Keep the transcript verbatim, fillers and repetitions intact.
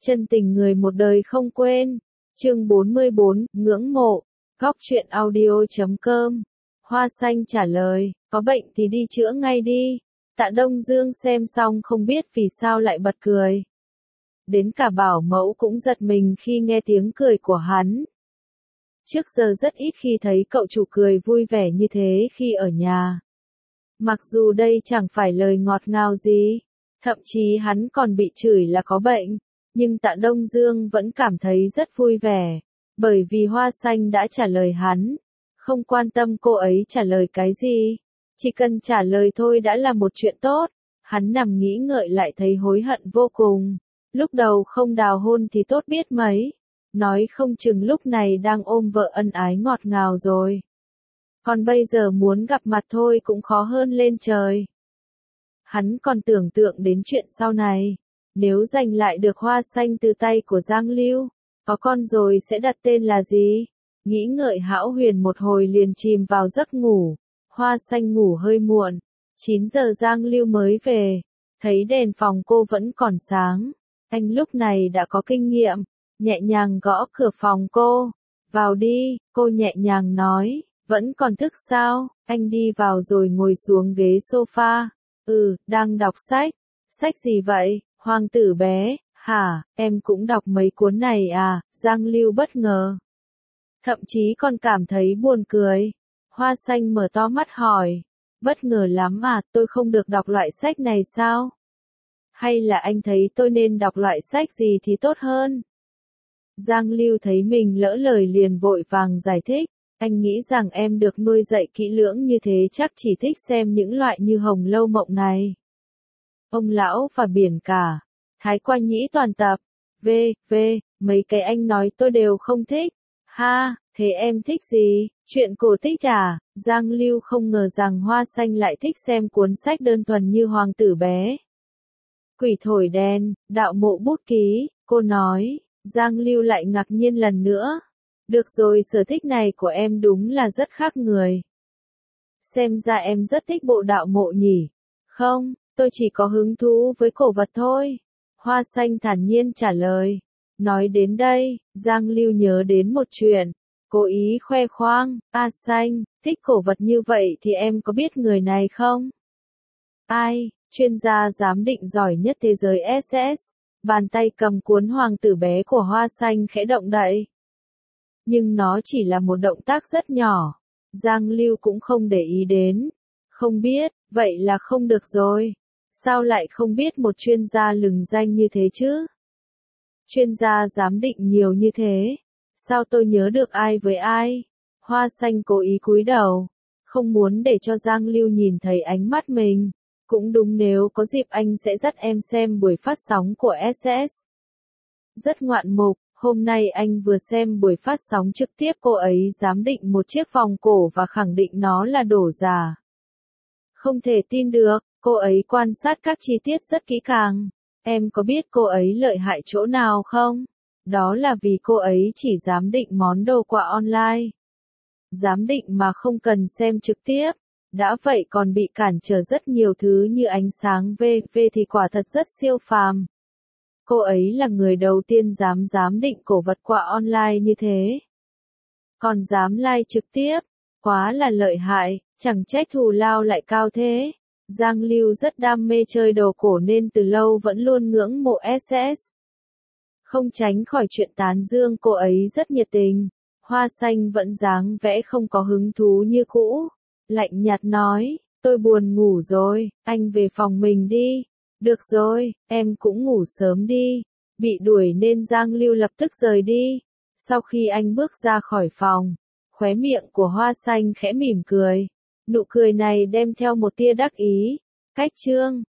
Chân tình người một đời không quên. Chương bốn mươi bốn, ngưỡng mộ. Góc truyện audio chấm com. Hoa xanh trả lời, có bệnh thì đi chữa ngay đi. Tạ Đông Dương xem xong không biết vì sao lại bật cười. Đến cả bảo mẫu cũng giật mình khi nghe tiếng cười của hắn. Trước giờ rất ít khi thấy cậu chủ cười vui vẻ như thế khi ở nhà. Mặc dù đây chẳng phải lời ngọt ngào gì, thậm chí hắn còn bị chửi là có bệnh, nhưng Tạ Đông Dương vẫn cảm thấy rất vui vẻ, bởi vì Hoa Xanh đã trả lời hắn, không quan tâm cô ấy trả lời cái gì, chỉ cần trả lời thôi đã là một chuyện tốt. Hắn nằm nghĩ ngợi lại thấy hối hận vô cùng, lúc đầu không đào hôn thì tốt biết mấy, nói không chừng lúc này đang ôm vợ ân ái ngọt ngào rồi. Còn bây giờ muốn gặp mặt thôi cũng khó hơn lên trời. Hắn còn tưởng tượng đến chuyện sau này, nếu giành lại được Hoa Xanh từ tay của Giang Lưu, có con rồi sẽ đặt tên là gì? Nghĩ ngợi hão huyền một hồi liền chìm vào giấc ngủ. Hoa Xanh ngủ hơi muộn, chín giờ Giang Lưu mới về, thấy đèn phòng cô vẫn còn sáng. Anh lúc này đã có kinh nghiệm, nhẹ nhàng gõ cửa phòng cô. Vào đi, cô nhẹ nhàng nói, vẫn còn thức sao? Anh đi vào rồi ngồi xuống ghế sofa. Ừ, đang đọc sách. Sách gì vậy? Hoàng tử bé. Hả, em cũng đọc mấy cuốn này à? Giang Lưu bất ngờ. Thậm chí còn cảm thấy buồn cười. Hoa Xanh mở to mắt hỏi. Bất ngờ lắm à, tôi không được đọc loại sách này sao? Hay là anh thấy tôi nên đọc loại sách gì thì tốt hơn? Giang Lưu thấy mình lỡ lời liền vội vàng giải thích. Anh nghĩ rằng em được nuôi dạy kỹ lưỡng như thế chắc chỉ thích xem những loại như Hồng Lâu Mộng này. Ông Lão và Biển Cả, Thái Qua Nhĩ toàn tập, v, v, mấy cái anh nói tôi đều không thích. Ha, thế em thích gì? Chuyện cổ tích à? Giang Lưu không ngờ rằng Hoa Xanh lại thích xem cuốn sách đơn thuần như Hoàng tử bé. Quỷ thổi đèn, Đạo Mộ bút ký, cô nói. Giang Lưu lại ngạc nhiên lần nữa. Được rồi, sở thích này của em đúng là rất khác người. Xem ra em rất thích bộ Đạo Mộ nhỉ? Không, tôi chỉ có hứng thú với cổ vật thôi. Hoa Xanh thản nhiên trả lời. Nói đến đây, Giang Lưu nhớ đến một chuyện. Cố ý khoe khoang, A Xanh, thích cổ vật như vậy thì em có biết người này không? Ai, chuyên gia giám định giỏi nhất thế giới ét ét. Bàn tay cầm cuốn Hoàng tử bé của Hoa Xanh khẽ động đậy. Nhưng nó chỉ là một động tác rất nhỏ. Giang Lưu cũng không để ý đến. Không biết, vậy là không được rồi. Sao lại không biết một chuyên gia lừng danh như thế chứ? Chuyên gia giám định nhiều như thế. Sao tôi nhớ được ai với ai? Hoa Xanh cố ý cúi đầu. Không muốn để cho Giang Lưu nhìn thấy ánh mắt mình. Cũng đúng, nếu có dịp anh sẽ dắt em xem buổi phát sóng của ét ét. Rất ngoạn mục, hôm nay anh vừa xem buổi phát sóng trực tiếp cô ấy giám định một chiếc vòng cổ và khẳng định nó là đồ giả. Không thể tin được, cô ấy quan sát các chi tiết rất kỹ càng. Em có biết cô ấy lợi hại chỗ nào không? Đó là vì cô ấy chỉ giám định món đồ qua online. Giám định mà không cần xem trực tiếp. Đã vậy còn bị cản trở rất nhiều thứ như ánh sáng vê vê thì quả thật rất siêu phàm. Cô ấy là người đầu tiên dám giám định cổ vật qua online như thế. Còn dám live trực tiếp, quá là lợi hại, chẳng trách thù lao lại cao thế. Giang Lưu rất đam mê chơi đồ cổ nên từ lâu vẫn luôn ngưỡng mộ ét ét. Không tránh khỏi chuyện tán dương cô ấy rất nhiệt tình. Hoa Xanh vẫn dáng vẻ không có hứng thú như cũ. Lạnh nhạt nói, tôi buồn ngủ rồi, anh về phòng mình đi. Được rồi, em cũng ngủ sớm đi. Bị đuổi nên Giang Lưu lập tức rời đi. Sau khi anh bước ra khỏi phòng, khóe miệng của Hoa Xanh khẽ mỉm cười. Nụ cười này đem theo một tia đắc ý. Cách chương